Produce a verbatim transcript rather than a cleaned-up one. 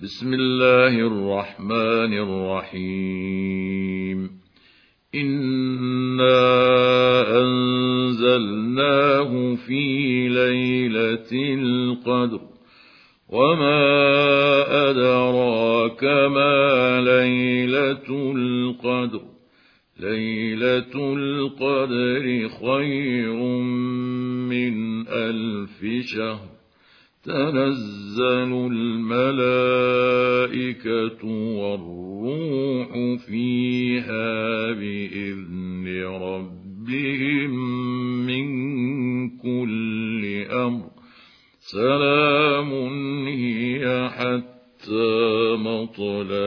بسم الله الرحمن الرحيم. إنا أنزلناه في ليلة القدر وما أدراك ما ليلة القدر ليلة القدر خير من ألف شهر تنزل الملائكة والروح فيها بإذن ربهم من كل أمر سلام هي حتى مطلع